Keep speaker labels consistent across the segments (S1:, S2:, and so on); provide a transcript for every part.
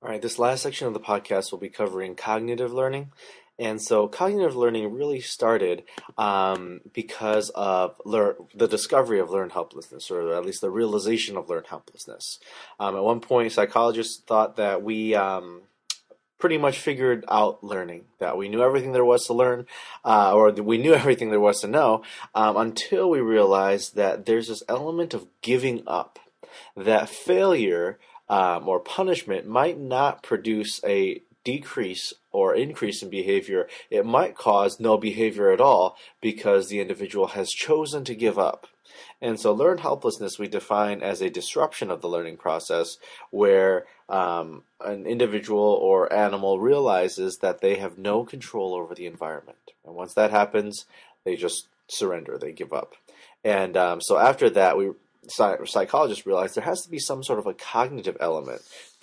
S1: All right, this last section of the podcast will be covering cognitive learning. And so, cognitive learning really started because of the discovery of learned helplessness, or at least the realization of learned helplessness. At one point, psychologists thought that we pretty much figured out learning, that we knew everything there was to learn, or that we knew everything there was to know, until we realized that there's this element of giving up, that failure or punishment might not produce a decrease or increase in behavior. It might cause no behavior at all because the individual has chosen to give up. And so learned helplessness we define as a disruption of the learning process where an individual or animal realizes that they have no control over the environment. And once that happens, they just surrender, they give up. And so after that, psychologists realize there has to be some sort of a cognitive element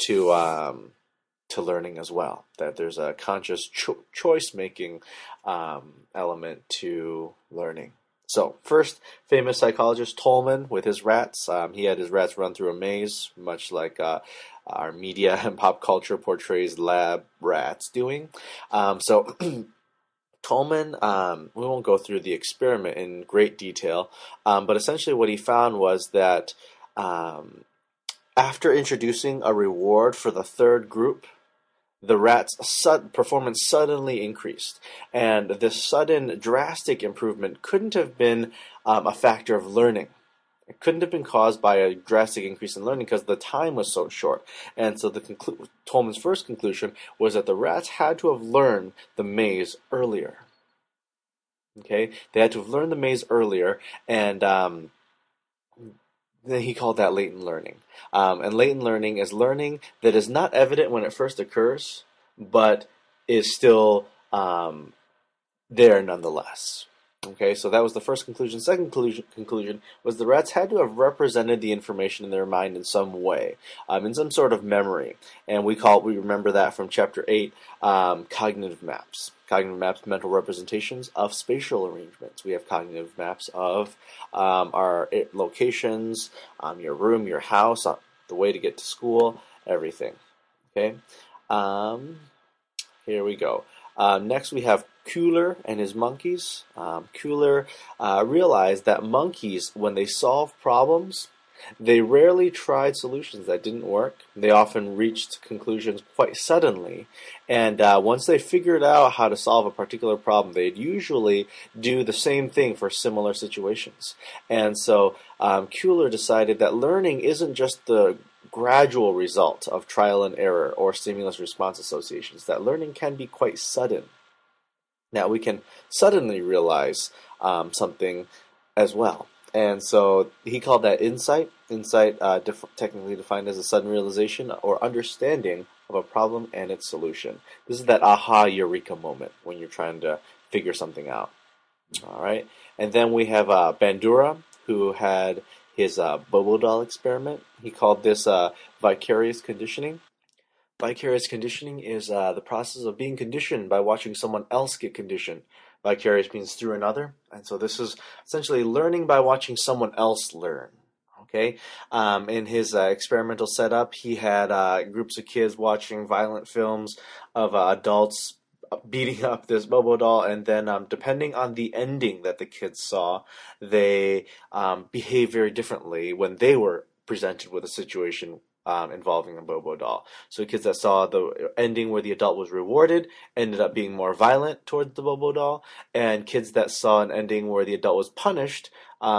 S1: to learning as well. That there's a conscious choice making element to learning. So first, famous psychologist Tolman with his rats. He had his rats run through a maze, much like our media and pop culture portrays lab rats doing. So Tolman, we won't go through the experiment in great detail, but essentially what he found was that after introducing a reward for the third group, the rats' performance suddenly increased. And this sudden drastic improvement couldn't have been a factor of learning. It couldn't have been caused by a drastic increase in learning because the time was so short. And so Tolman's first conclusion was that the rats had to have learned the maze earlier. Okay, they had to have learned the maze earlier, and then he called that latent learning. And latent learning is learning that is not evident when it first occurs, but is still there nonetheless. Okay, so that was the first conclusion. Second conclusion was the rats had to have represented the information in their mind in some way, in some sort of memory. And we remember that from Chapter 8, cognitive maps. Cognitive maps, mental representations of spatial arrangements. We have cognitive maps of our locations, your room, your house, the way to get to school, everything. Okay, here we go. Next we have Kuhler and his monkeys. Kuhler realized that monkeys, when they solve problems, they rarely tried solutions that didn't work. They often reached conclusions quite suddenly. And once they figured out how to solve a particular problem, they'd usually do the same thing for similar situations. And so Kuhler decided that learning isn't just the gradual result of trial and error or stimulus response associations, that learning can be quite sudden. Now, we can suddenly realize something as well. And so he called that insight. Insight, technically defined as a sudden realization or understanding of a problem and its solution. This is that aha eureka moment when you're trying to figure something out. All right. And then we have Bandura, who had his Bobo doll experiment. He called this vicarious conditioning. Vicarious conditioning is the process of being conditioned by watching someone else get conditioned. Vicarious means through another, and so this is essentially learning by watching someone else learn. Okay, in his experimental setup, he had groups of kids watching violent films of adults beating up this Bobo doll, and then depending on the ending that the kids saw, they behave very differently when they were presented with a situation involving a Bobo doll. So kids that saw the ending where the adult was rewarded ended up being more violent towards the Bobo doll, and kids that saw an ending where the adult was punished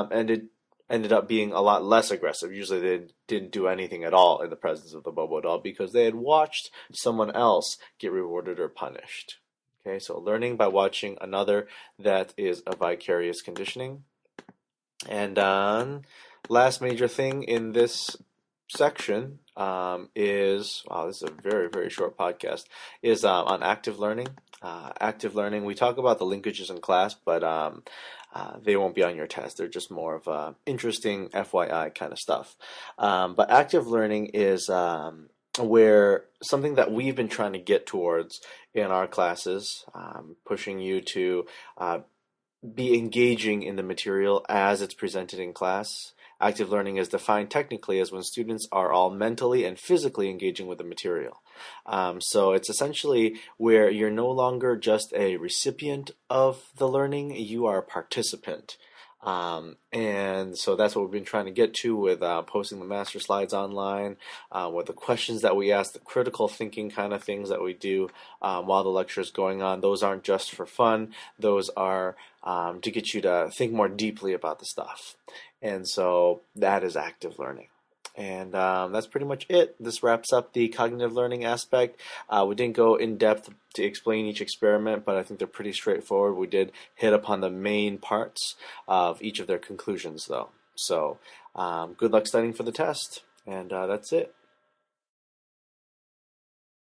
S1: ended up being a lot less aggressive. Usually they didn't do anything at all in the presence of the Bobo doll because they had watched someone else get rewarded or punished. Okay, so learning by watching another, that is a vicarious conditioning. And last major thing in this section is, wow, this is a very, very short podcast, is on active learning. Active learning, we talk about the linkages in class, but they won't be on your test. They're just more of interesting FYI kind of stuff. But active learning is where something that we've been trying to get towards in our classes, pushing you to be engaging in the material as it's presented in class, Active learning is defined technically as when students are all mentally and physically engaging with the material. So it's essentially where you're no longer just a recipient of the learning, you are a participant. And so that's what we've been trying to get to with posting the master slides online, with the questions that we ask, the critical thinking kind of things that we do while the lecture is going on. Those aren't just for fun, those are to get you to think more deeply about the stuff. And so that is active learning. And that's pretty much it. This wraps up the cognitive learning aspect. We didn't go in depth to explain each experiment, but I think they're pretty straightforward. We did hit upon the main parts of each of their conclusions, though. So good luck studying for the test, and that's it.